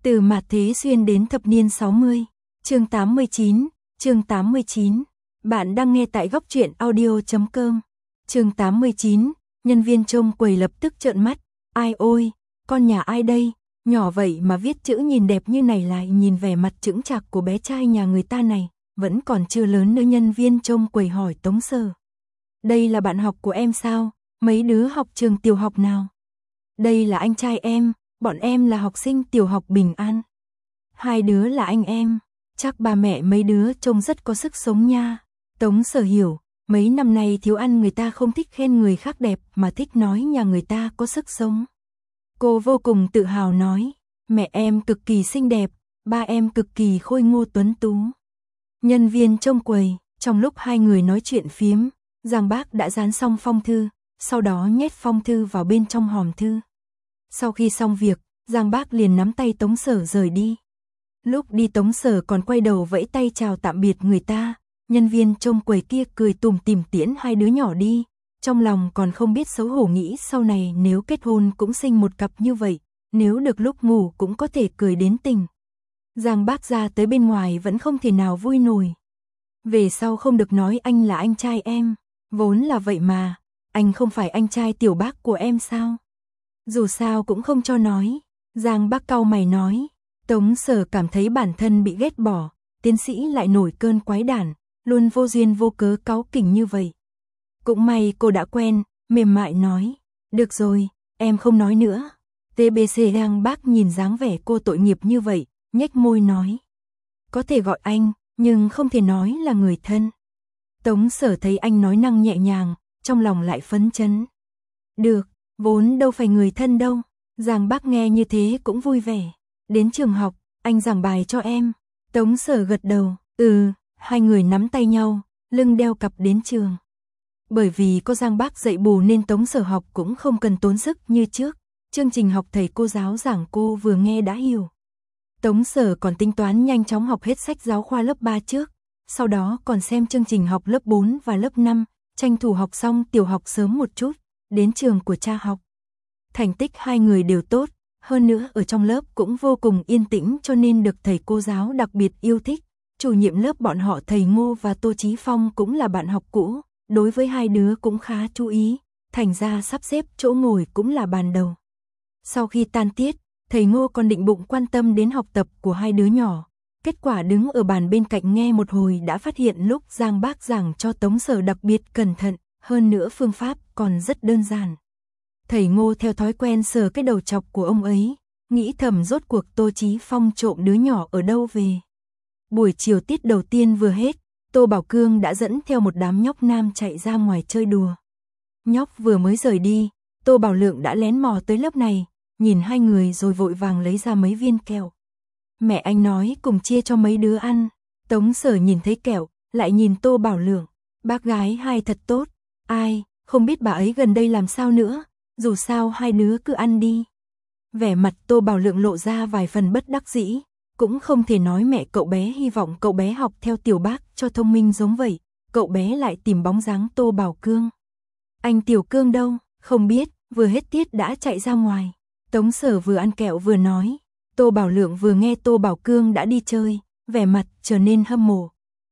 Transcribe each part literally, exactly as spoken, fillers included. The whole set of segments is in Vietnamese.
Từ mạt thế xuyên đến thập niên sáu mươi. Chương tám mươi chín, chương tám mươi chín. Bạn đang nghe tại góc truyện audio chấm com. Chương tám mươi chín, nhân viên trông quầy lập tức trợn mắt, ai ôi, con nhà ai đây, nhỏ vậy mà viết chữ nhìn đẹp như này, lại nhìn vẻ mặt chững chạc của bé trai nhà người ta này, vẫn còn chưa lớn nữa. Nhân viên trông quầy hỏi Tống Sở. Đây là bạn học của em sao, mấy đứa học trường tiểu học nào? Đây là anh trai em, bọn em là học sinh tiểu học Bình An. Hai đứa là anh em, chắc ba mẹ mấy đứa trông rất có sức sống nha. Tống Sở hiểu, mấy năm nay thiếu ăn người ta không thích khen người khác đẹp mà thích nói nhà người ta có sức sống. Cô vô cùng tự hào nói, mẹ em cực kỳ xinh đẹp, ba em cực kỳ khôi ngô tuấn tú. Nhân viên trông quầy, trong lúc hai người nói chuyện phiếm, Giang Bác đã dán xong phong thư, sau đó nhét phong thư vào bên trong hòm thư. Sau khi xong việc, Giang Bác liền nắm tay Tống Sở rời đi. Lúc đi Tống Sở còn quay đầu vẫy tay chào tạm biệt người ta, nhân viên trông quầy kia cười tủm tỉm tiễn hai đứa nhỏ đi, trong lòng còn không biết xấu hổ nghĩ sau này nếu kết hôn cũng sinh một cặp như vậy, nếu được lúc ngủ cũng có thể cười đến tỉnh. Giang Bác ra tới bên ngoài vẫn không thể nào vui nổi. Về sau không được nói anh là anh trai em, vốn là vậy mà, anh không phải anh trai tiểu Bác của em sao? Dù sao cũng không cho nói. Giang Bác cau mày nói. Tống Sở cảm thấy bản thân bị ghét bỏ, tiến sĩ lại nổi cơn quái đản, luôn vô duyên vô cớ cáu kỉnh như vậy. Cũng may cô đã quen, mềm mại nói, được rồi, em không nói nữa. tê bê xê. Giang Bác nhìn dáng vẻ cô tội nghiệp như vậy, nhếch môi nói, có thể gọi anh, nhưng không thể nói là người thân. Tống Sở thấy anh nói năng nhẹ nhàng, trong lòng lại phấn chấn. Được, vốn đâu phải người thân đâu. Giang Bác nghe như thế cũng vui vẻ. Đến trường học, anh giảng bài cho em. Tống Sở gật đầu, ừ, hai người nắm tay nhau, lưng đeo cặp đến trường. Bởi vì có Giang Bác dạy bù nên Tống Sở học cũng không cần tốn sức như trước. Chương trình học thầy cô giáo giảng cô vừa nghe đã hiểu. Tống Sở còn tính toán nhanh chóng học hết sách giáo khoa lớp ba trước, sau đó còn xem chương trình học lớp bốn và lớp năm, tranh thủ học xong tiểu học sớm một chút, đến trường của cha học. Thành tích hai người đều tốt, hơn nữa ở trong lớp cũng vô cùng yên tĩnh cho nên được thầy cô giáo đặc biệt yêu thích. Chủ nhiệm lớp bọn họ thầy Ngô và Tô Chí Phong cũng là bạn học cũ, đối với hai đứa cũng khá chú ý, thành ra sắp xếp chỗ ngồi cũng là bàn đầu. Sau khi tan tiết, thầy Ngô còn định bụng quan tâm đến học tập của hai đứa nhỏ. Kết quả đứng ở bàn bên cạnh nghe một hồi đã phát hiện lúc Giang Bác giảng cho Tống Sở đặc biệt cẩn thận, hơn nữa phương pháp còn rất đơn giản. Thầy Ngô theo thói quen sờ cái đầu chọc của ông ấy, nghĩ thầm rốt cuộc Tô Chí Phong trộm đứa nhỏ ở đâu về. Buổi chiều tiết đầu tiên vừa hết, Tô Bảo Cương đã dẫn theo một đám nhóc nam chạy ra ngoài chơi đùa. Nhóc vừa mới rời đi, Tô Bảo Lượng đã lén mò tới lớp này, nhìn hai người rồi vội vàng lấy ra mấy viên kẹo. Mẹ anh nói cùng chia cho mấy đứa ăn. Tống Sở nhìn thấy kẹo, lại nhìn Tô Bảo Lượng. Bác gái hai thật tốt. Ai, không biết bà ấy gần đây làm sao nữa. Dù sao hai đứa cứ ăn đi. Vẻ mặt Tô Bảo Lượng lộ ra vài phần bất đắc dĩ. Cũng không thể nói mẹ cậu bé hy vọng cậu bé học theo tiểu Bác cho thông minh giống vậy. Cậu bé lại tìm bóng dáng Tô Bảo Cương. Anh Tiểu Cương đâu, không biết, vừa hết tiết đã chạy ra ngoài. Tống Sở vừa ăn kẹo vừa nói. Tô Bảo Lượng vừa nghe Tô Bảo Cương đã đi chơi, vẻ mặt trở nên hâm mộ.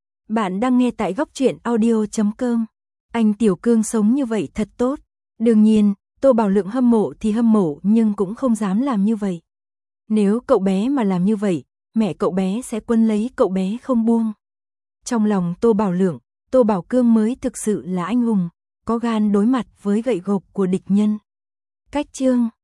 Bạn đang nghe tại góc truyện audio chấm com. Anh Tiểu Cương sống như vậy thật tốt. Đương nhiên, Tô Bảo Lượng hâm mộ thì hâm mộ nhưng cũng không dám làm như vậy. Nếu cậu bé mà làm như vậy, mẹ cậu bé sẽ quấn lấy cậu bé không buông. Trong lòng Tô Bảo Lượng, Tô Bảo Cương mới thực sự là anh hùng, có gan đối mặt với gậy gộc của địch nhân. Cách chương